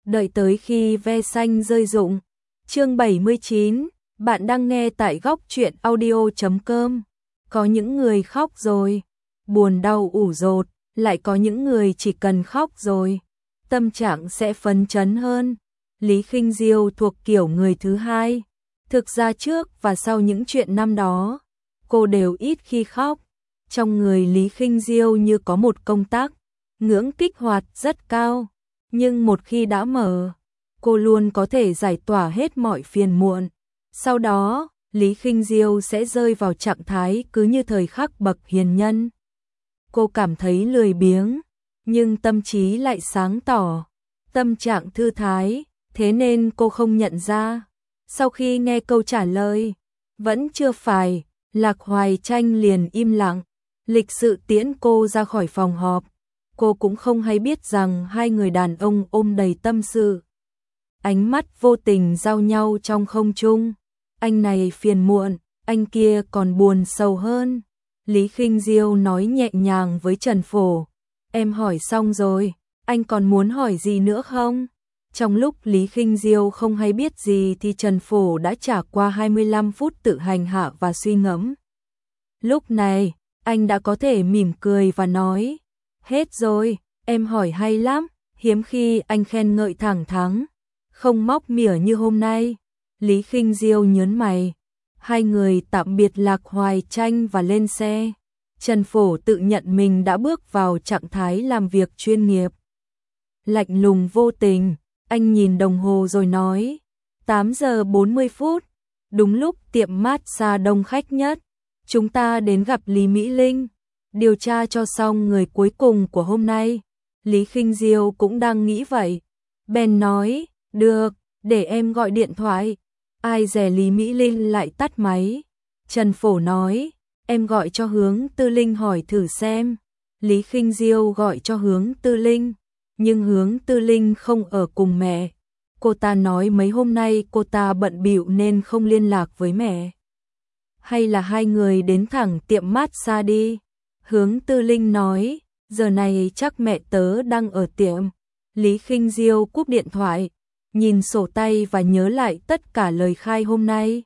đợi tới khi ve xanh rơi rụng. Chương 79, bạn đang nghe tại góc truyện audio.com. Có những người khóc rồi, buồn đau ủ rột, lại có những người chỉ cần khóc rồi, tâm trạng sẽ phấn chấn hơn. Lý Khinh Diêu thuộc kiểu người thứ hai. Thực ra trước và sau những chuyện năm đó, cô đều ít khi khóc. Trong người Lý Khinh Diêu như có một công tắc, ngưỡng kích hoạt rất cao. Nhưng một khi đã mở, cô luôn có thể giải tỏa hết mọi phiền muộn. Sau đó, Lý Khinh Diêu sẽ rơi vào trạng thái cứ như thời khắc bậc hiền nhân. Cô cảm thấy lười biếng, nhưng tâm trí lại sáng tỏ, tâm trạng thư thái, thế nên cô không nhận ra. Sau khi nghe câu trả lời, vẫn chưa phải, Lạc Hoài Tranh liền im lặng, lịch sự tiễn cô ra khỏi phòng họp. Cô cũng không hay biết rằng hai người đàn ông ôm đầy tâm sự. Ánh mắt vô tình giao nhau trong không trung. Anh này phiền muộn, anh kia còn buồn sầu hơn. Lý Khinh Diêu nói nhẹ nhàng với Trần Phổ. Em hỏi xong rồi, anh còn muốn hỏi gì nữa không? Trong lúc Lý Khinh Diêu không hay biết gì thì Trần Phổ đã trả qua 25 phút tự hành hạ và suy ngẫm. Lúc này, anh đã có thể mỉm cười và nói. Hết rồi, em hỏi hay lắm, hiếm khi anh khen ngợi thẳng thắn, không móc mỉa như hôm nay. Lý Khinh Diêu nhớn mày. Hai người tạm biệt Lạc Hoài Tranh và lên xe. Trần Phổ tự nhận mình đã bước vào trạng thái làm việc chuyên nghiệp. Lạnh lùng vô tình, anh nhìn đồng hồ rồi nói, 8 giờ 40 phút, đúng lúc tiệm massage đông khách nhất. Chúng ta đến gặp Lý Mỹ Linh, điều tra cho xong người cuối cùng của hôm nay. Lý Khinh Diêu cũng đang nghĩ vậy. Bèn nói, được, để em gọi điện thoại. Ai dè Lý Mỹ Linh lại tắt máy. Trần Phổ nói, em gọi cho Hướng Tư Linh hỏi thử xem. Lý Khinh Diêu gọi cho Hướng Tư Linh, nhưng Hướng Tư Linh không ở cùng mẹ. Cô ta nói mấy hôm nay cô ta bận bịu nên không liên lạc với mẹ. Hay là hai người đến thẳng tiệm massage đi. Hướng Tư Linh nói, giờ này chắc mẹ tớ đang ở tiệm. Lý Khinh Diêu cúp điện thoại, nhìn sổ tay và nhớ lại tất cả lời khai hôm nay.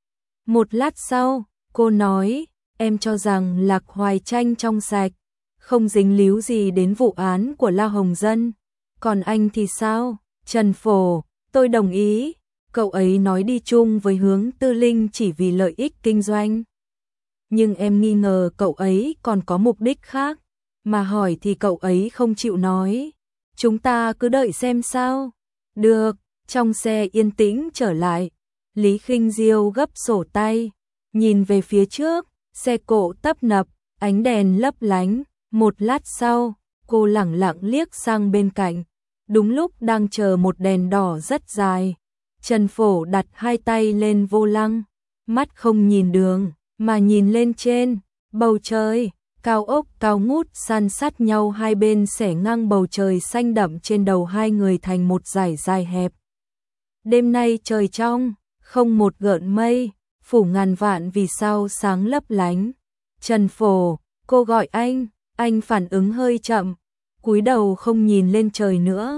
Một lát sau, cô nói, em cho rằng Lạc Hoài Tranh trong sạch, không dính líu gì đến vụ án của La Hồng Dân. Còn anh thì sao? Trần Phổ, tôi đồng ý. Cậu ấy nói đi chung với Hướng Tư Linh chỉ vì lợi ích kinh doanh. Nhưng em nghi ngờ cậu ấy còn có mục đích khác, mà hỏi thì cậu ấy không chịu nói. Chúng ta cứ đợi xem sao. Được, trong xe yên tĩnh trở lại. Lý Khinh Diêu gấp sổ tay, nhìn về phía trước, xe cộ tấp nập, ánh đèn lấp lánh. Một lát sau, cô lẳng lặng liếc sang bên cạnh. Đúng lúc đang chờ một đèn đỏ rất dài, Trần Phổ đặt hai tay lên vô lăng, mắt không nhìn đường, mà nhìn lên trên, bầu trời, cao ốc cao ngút san sát nhau hai bên xẻ ngang bầu trời xanh đậm trên đầu hai người thành một dải dài hẹp. Đêm nay trời trong, không một gợn mây, phủ ngàn vạn vì sao sáng lấp lánh. Trần Phổ, cô gọi anh phản ứng hơi chậm, cúi đầu không nhìn lên trời nữa.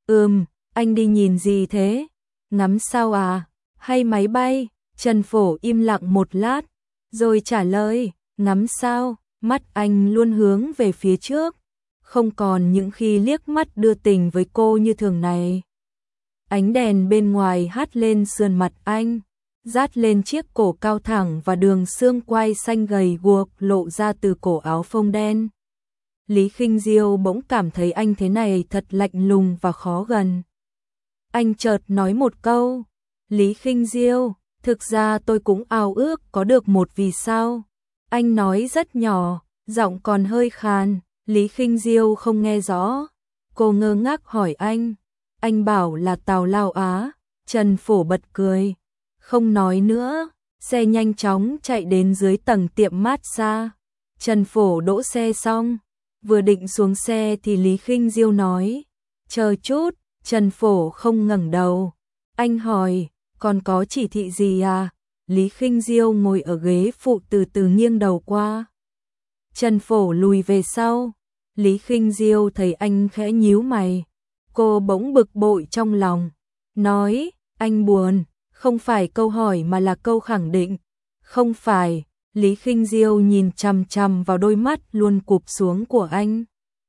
Anh đi nhìn gì thế? Ngắm sao à? Hay máy bay? Trần Phổ im lặng một lát, rồi trả lời, ngắm sao? Mắt anh luôn hướng về phía trước, không còn những khi liếc mắt đưa tình với cô như thường này. Ánh đèn bên ngoài hắt lên sườn mặt anh, dát lên chiếc cổ cao thẳng và đường xương quai xanh gầy guộc lộ ra từ cổ áo phông đen. Lý Khinh Diêu bỗng cảm thấy anh thế này thật lạnh lùng và khó gần. Anh chợt nói một câu, Lý Khinh Diêu, thực ra tôi cũng ao ước có được một vì sao. Anh nói rất nhỏ, giọng còn hơi khàn, Lý Khinh Diêu không nghe rõ. Cô ngơ ngác hỏi anh bảo là tào lao á. Trần Phổ bật cười, không nói nữa, xe nhanh chóng chạy đến dưới tầng tiệm massage. Trần Phổ đỗ xe xong, vừa định xuống xe thì Lý Khinh Diêu nói, chờ chút. Trần Phổ không ngẩng đầu. Anh hỏi, còn có chỉ thị gì à? Lý Khinh Diêu ngồi ở ghế phụ từ từ nghiêng đầu qua. Trần Phổ lùi về sau. Lý Khinh Diêu thấy anh khẽ nhíu mày. Cô bỗng bực bội trong lòng, nói, anh buồn, không phải câu hỏi mà là câu khẳng định. Không phải, Lý Khinh Diêu nhìn chằm chằm vào đôi mắt luôn cụp xuống của anh.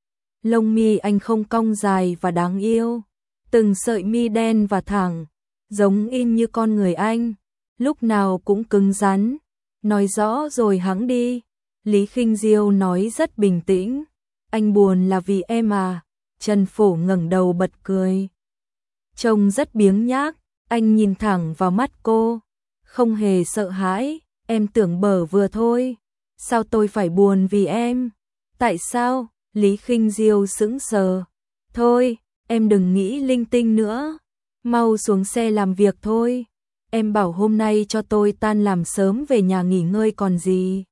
Lông mi anh không cong dài và đáng yêu, từng sợi mi đen và thẳng, giống in như con người anh, lúc nào cũng cứng rắn. Nói rõ rồi hẵng đi. Lý Khinh Diêu nói rất bình tĩnh, anh buồn là vì em à. Trần Phổ ngẩng đầu bật cười. Trông rất biếng nhác, anh nhìn thẳng vào mắt cô, không hề sợ hãi, em tưởng bở vừa thôi. Sao tôi phải buồn vì em? Tại sao? Lý Khinh Diêu sững sờ. Thôi, em đừng nghĩ linh tinh nữa, mau xuống xe làm việc thôi. Em bảo hôm nay cho tôi tan làm sớm về nhà nghỉ ngơi còn gì.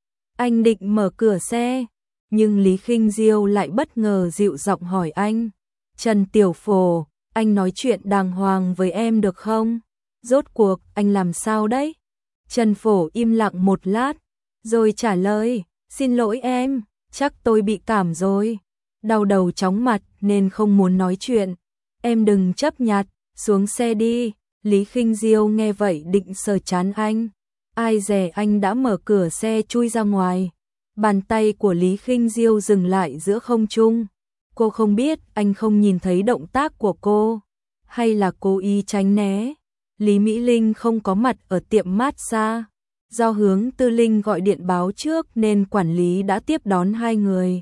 Anh định mở cửa xe, nhưng Lý Khinh Diêu lại bất ngờ dịu giọng hỏi anh. Trần Tiểu Phổ, anh nói chuyện đàng hoàng với em được không? Rốt cuộc anh làm sao đấy? Trần Phổ im lặng một lát, rồi trả lời, xin lỗi em, chắc tôi bị cảm rồi. Đau đầu chóng mặt nên không muốn nói chuyện. Em đừng chấp nhặt, xuống xe đi. Lý Khinh Diêu nghe vậy định sờ trán anh. Ai dè anh đã mở cửa xe chui ra ngoài. Bàn tay của Lý Khinh Diêu dừng lại giữa không trung. Cô không biết anh không nhìn thấy động tác của cô, hay là cố ý tránh né. Lý Mỹ Linh không có mặt ở tiệm massage. Do Hướng Tư Linh gọi điện báo trước nên quản lý đã tiếp đón hai người.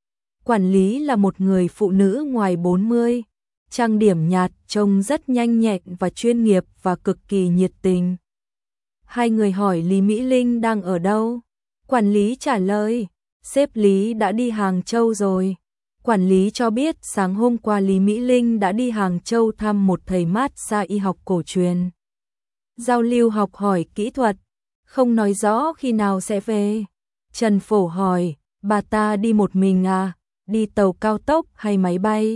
Quản lý là một người phụ nữ ngoài 40, trang điểm nhạt, trông rất nhanh nhẹn và chuyên nghiệp và cực kỳ nhiệt tình. Hai người hỏi Lý Mỹ Linh đang ở đâu. Quản lý trả lời, sếp Lý đã đi Hàng Châu rồi. Quản lý cho biết sáng hôm qua Lý Mỹ Linh đã đi Hàng Châu thăm một thầy massage y học cổ truyền. Giao lưu học hỏi kỹ thuật, không nói rõ khi nào sẽ về. Trần Phổ hỏi, bà ta đi một mình à, đi tàu cao tốc hay máy bay?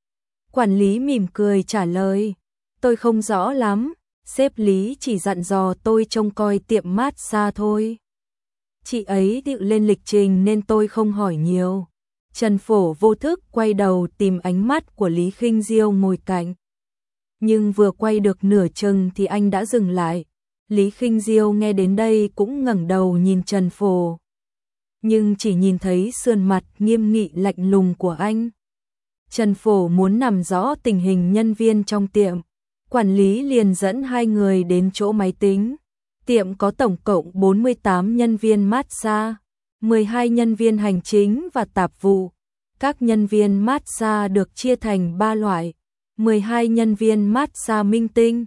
Quản lý mỉm cười trả lời, tôi không rõ lắm, sếp Lý chỉ dặn dò tôi trông coi tiệm massage thôi. Chị ấy tự lên lịch trình nên tôi không hỏi nhiều. Trần Phổ vô thức quay đầu tìm ánh mắt của Lý Khinh Diêu ngồi cạnh. Nhưng vừa quay được nửa chừng thì anh đã dừng lại. Lý Khinh Diêu nghe đến đây cũng ngẩng đầu nhìn Trần Phổ, nhưng chỉ nhìn thấy sườn mặt nghiêm nghị lạnh lùng của anh. Trần Phổ muốn nắm rõ tình hình nhân viên trong tiệm. Quản lý liền dẫn hai người đến chỗ máy tính. Tiệm có tổng cộng 48 nhân viên massage, 12 nhân viên hành chính và tạp vụ. Các nhân viên massage được chia thành 3 loại: 12 nhân viên massage minh tinh,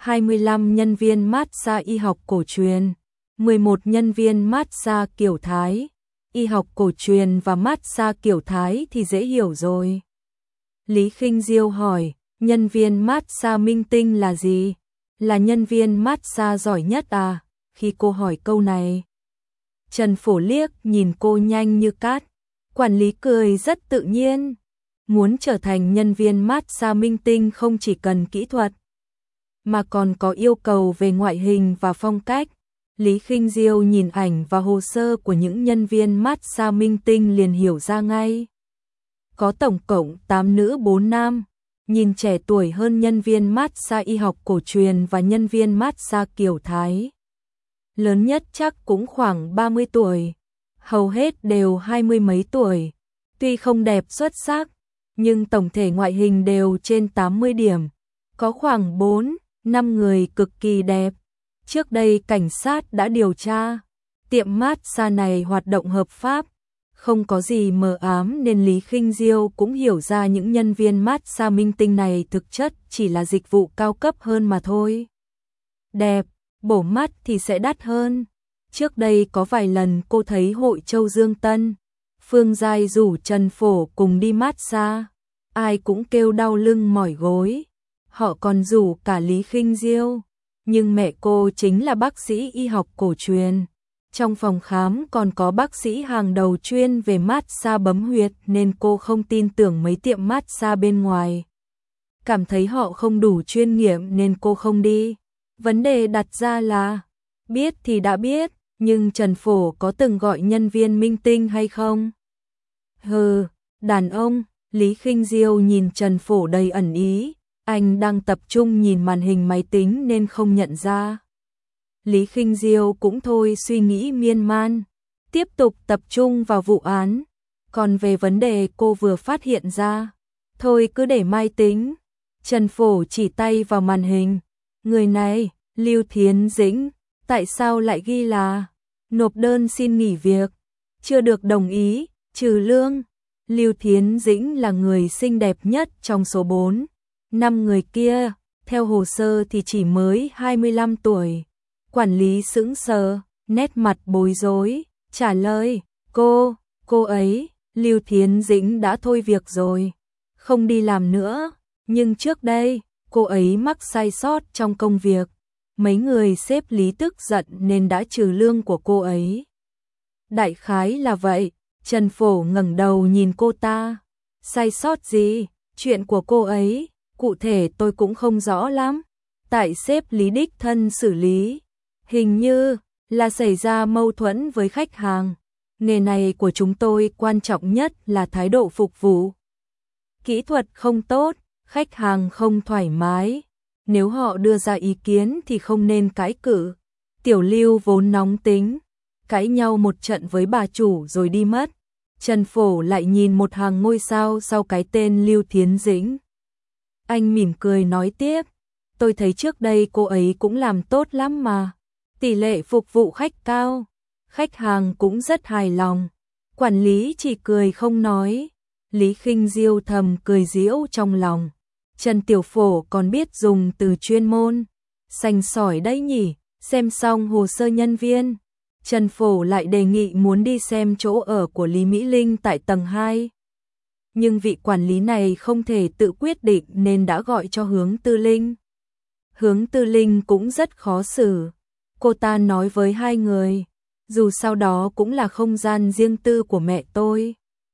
25 nhân viên massage y học cổ truyền, 11 nhân viên massage kiểu Thái. Y học cổ truyền và massage kiểu Thái thì dễ hiểu rồi. Lý Khinh Diêu hỏi, nhân viên massage minh tinh là gì? Là nhân viên massage giỏi nhất à? Khi cô hỏi câu này, Trần Phổ liếc nhìn cô nhanh như cát. Quản lý cười rất tự nhiên. Muốn trở thành nhân viên massage minh tinh không chỉ cần kỹ thuật, mà còn có yêu cầu về ngoại hình và phong cách. Lý Khinh Diêu nhìn ảnh và hồ sơ của những nhân viên massage minh tinh liền hiểu ra ngay. Có tổng cộng 8 nữ 4 nam, nhìn trẻ tuổi hơn nhân viên massage y học cổ truyền và nhân viên massage kiểu Thái. Lớn nhất chắc cũng khoảng 30 tuổi, hầu hết đều 20 mấy tuổi. Tuy không đẹp xuất sắc, nhưng tổng thể ngoại hình đều trên 80 điểm. Có khoảng 4, 5 người cực kỳ đẹp. Trước đây cảnh sát đã điều tra, tiệm massage này hoạt động hợp pháp, không có gì mờ ám nên Lý Khinh Diêu cũng hiểu ra những nhân viên massage minh tinh này thực chất chỉ là dịch vụ cao cấp hơn mà thôi. Đẹp, bổ mắt thì sẽ đắt hơn. Trước đây có vài lần cô thấy hội Châu Dương Tân, Phương Giai rủ Trần Phổ cùng đi massage, ai cũng kêu đau lưng mỏi gối. Họ còn rủ cả Lý Khinh Diêu, nhưng mẹ cô chính là bác sĩ y học cổ truyền. Trong phòng khám còn có bác sĩ hàng đầu chuyên về massage bấm huyệt nên cô không tin tưởng mấy tiệm massage bên ngoài. Cảm thấy họ không đủ chuyên nghiệp nên cô không đi. Vấn đề đặt ra là, biết thì đã biết, nhưng Trần Phổ có từng gọi nhân viên minh tinh hay không? Hừ, đàn ông, Lý Khinh Diêu nhìn Trần Phổ đầy ẩn ý, anh đang tập trung nhìn màn hình máy tính nên không nhận ra. Lý Khinh Diêu cũng thôi suy nghĩ miên man, tiếp tục tập trung vào vụ án. Còn về vấn đề cô vừa phát hiện ra, thôi cứ để mai tính. Trần Phổ chỉ tay vào màn hình. Người này, Lưu Thiến Dĩnh, tại sao lại ghi là nộp đơn xin nghỉ việc, chưa được đồng ý, trừ lương. Lưu Thiến Dĩnh là người xinh đẹp nhất trong số 4, 5 người kia, theo hồ sơ thì chỉ mới 25 tuổi. Quản lý sững sờ, nét mặt bối rối, trả lời, cô ấy, Lưu Thiến Dĩnh đã thôi việc rồi, không đi làm nữa, nhưng trước đây, cô ấy mắc sai sót trong công việc. Mấy người sếp Lý tức giận nên đã trừ lương của cô ấy. Đại khái là vậy. Trần Phổ ngẩng đầu nhìn cô ta. Sai sót gì? Chuyện của cô ấy, cụ thể tôi cũng không rõ lắm. Tại sếp Lý đích thân xử lý. Hình như là xảy ra mâu thuẫn với khách hàng. Nghề này của chúng tôi quan trọng nhất là thái độ phục vụ. Kỹ thuật không tốt, khách hàng không thoải mái. Nếu họ đưa ra ý kiến thì không nên cãi cự. Tiểu Lưu vốn nóng tính, cãi nhau một trận với bà chủ rồi đi mất. Trần Phổ lại nhìn một hàng ngôi sao sau cái tên Lưu Thiến Dĩnh. Anh mỉm cười nói tiếp, tôi thấy trước đây cô ấy cũng làm tốt lắm mà. Tỷ lệ phục vụ khách cao, khách hàng cũng rất hài lòng. Quản lý chỉ cười không nói. Lý Khinh Diêu thầm cười giễu trong lòng. Trần Tiểu Phổ còn biết dùng từ chuyên môn. Sành sỏi đấy nhỉ. Xem xong hồ sơ nhân viên, Trần Phổ lại đề nghị muốn đi xem chỗ ở của Lý Mỹ Linh tại tầng 2. Nhưng vị quản lý này không thể tự quyết định nên đã gọi cho Hướng Tư Linh. Hướng Tư Linh cũng rất khó xử. Cô ta nói với hai người, dù sau đó cũng là không gian riêng tư của mẹ tôi.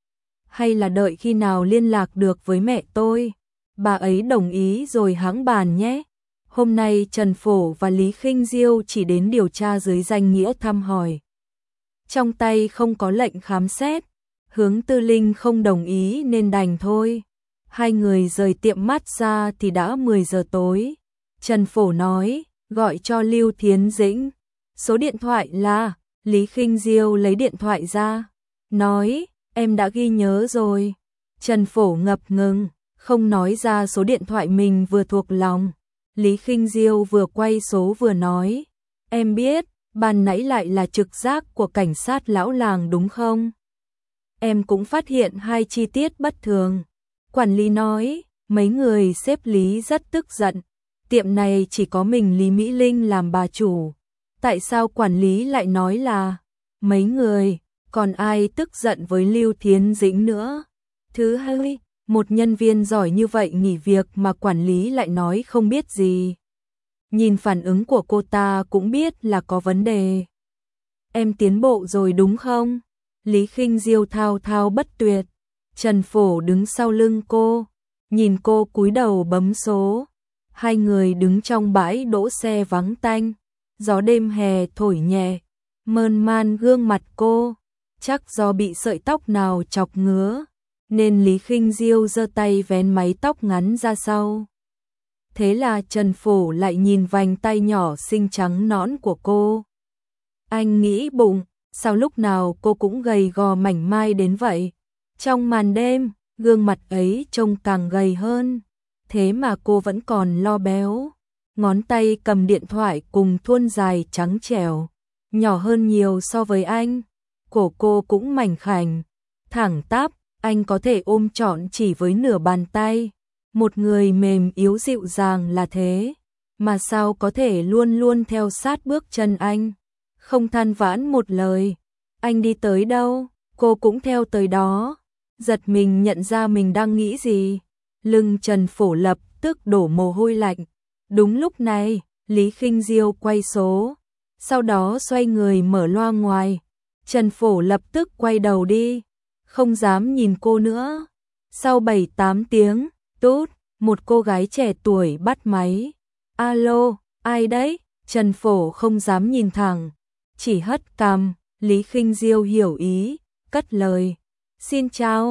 Hay là đợi khi nào liên lạc được với mẹ tôi, bà ấy đồng ý rồi hãng bàn nhé. Hôm nay Trần Phổ và Lý Khinh Diêu chỉ đến điều tra dưới danh nghĩa thăm hỏi. Trong tay không có lệnh khám xét, Hướng Tư Linh không đồng ý nên đành thôi. Hai người rời tiệm mát ra thì đã 10 giờ tối. Trần Phổ nói, gọi cho Lưu Thiến Dĩnh. Số điện thoại là, Lý Khinh Diêu lấy điện thoại ra, nói, em đã ghi nhớ rồi. Trần Phổ ngập ngừng, không nói ra số điện thoại mình vừa thuộc lòng. Lý Khinh Diêu vừa quay số vừa nói, em biết, ban nãy lại là trực giác của cảnh sát lão làng đúng không? Em cũng phát hiện hai chi tiết bất thường. Quản lý nói, mấy người sếp Lý rất tức giận. Tiệm này chỉ có mình Lý Mỹ Linh làm bà chủ. Tại sao quản lý lại nói là mấy người, còn ai tức giận với Lưu Thiến Dĩnh nữa? Thứ hai, một nhân viên giỏi như vậy nghỉ việc mà quản lý lại nói không biết gì. Nhìn phản ứng của cô ta cũng biết là có vấn đề. Em tiến bộ rồi đúng không? Lý Khinh Diêu thao thao bất tuyệt. Trần Phổ đứng sau lưng cô, nhìn cô cúi đầu bấm số. Hai người đứng trong bãi đỗ xe vắng tanh. Gió đêm hè thổi nhẹ, mơn man gương mặt cô. Chắc do bị sợi tóc nào chọc ngứa, nên Lý Khinh Diêu giơ tay vén mái tóc ngắn ra sau. Thế là Trần Phổ lại nhìn vành tay nhỏ xinh trắng nõn của cô. Anh nghĩ bụng, sao lúc nào cô cũng gầy gò mảnh mai đến vậy? Trong màn đêm, gương mặt ấy trông càng gầy hơn. Thế mà cô vẫn còn lo béo. Ngón tay cầm điện thoại cùng thuôn dài trắng trẻo, nhỏ hơn nhiều so với anh. Cổ cô cũng mảnh khảnh, thẳng tắp, anh có thể ôm trọn chỉ với nửa bàn tay. Một người mềm yếu dịu dàng là thế, mà sao có thể luôn luôn theo sát bước chân anh, không than vãn một lời. Anh đi tới đâu, cô cũng theo tới đó. Giật mình nhận ra mình đang nghĩ gì. Lưng Trần Phổ lập tức đổ mồ hôi lạnh. Đúng lúc này, Lý Khinh Diêu quay số, sau đó xoay người mở loa ngoài. Trần Phổ lập tức quay đầu đi, không dám nhìn cô nữa. Sau 7-8 tiếng, tút, một cô gái trẻ tuổi bắt máy. Alo, ai đấy? Trần Phổ không dám nhìn thẳng, chỉ hất cằm. Lý Khinh Diêu hiểu ý, cất lời. Xin chào,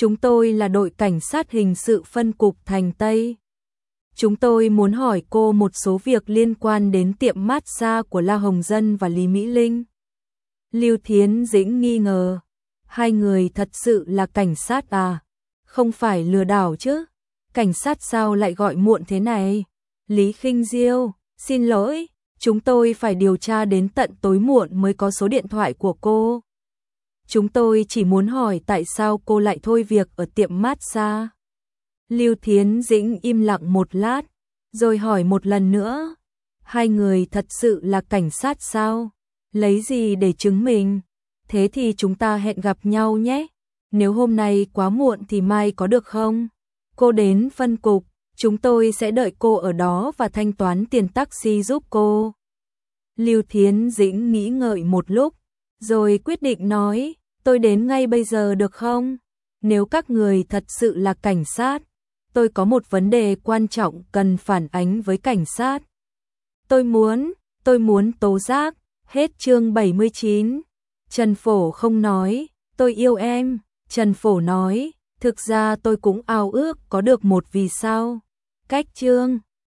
Chúng tôi là đội cảnh sát hình sự phân cục Thành Tây. Chúng tôi muốn hỏi cô một số việc liên quan đến tiệm massage của La Hồng Dân và Lý Mỹ Linh. Lưu Thiến Dĩnh nghi ngờ. Hai người thật sự là cảnh sát à? Không phải lừa đảo chứ? Cảnh sát sao lại gọi muộn thế này? Lý Khinh Diêu, xin lỗi, chúng tôi phải điều tra đến tận tối muộn mới có số điện thoại của cô. Chúng tôi chỉ muốn hỏi tại sao cô lại thôi việc ở tiệm massage. Lưu Thiến Dĩnh im lặng một lát, rồi hỏi một lần nữa. Hai người thật sự là cảnh sát sao? Lấy gì để chứng minh? Thế thì chúng ta hẹn gặp nhau nhé. Nếu hôm nay quá muộn thì mai có được không? Cô đến phân cục, chúng tôi sẽ đợi cô ở đó và thanh toán tiền taxi giúp cô. Lưu Thiến Dĩnh nghĩ ngợi một lúc, rồi quyết định nói, tôi đến ngay bây giờ được không? Nếu các người thật sự là cảnh sát, tôi có một vấn đề quan trọng cần phản ánh với cảnh sát. Tôi muốn tố giác. Hết chương 79. Trần Phổ không nói, tôi yêu em. Trần Phổ nói, thực ra tôi cũng ao ước có được một vì sao. Cách chương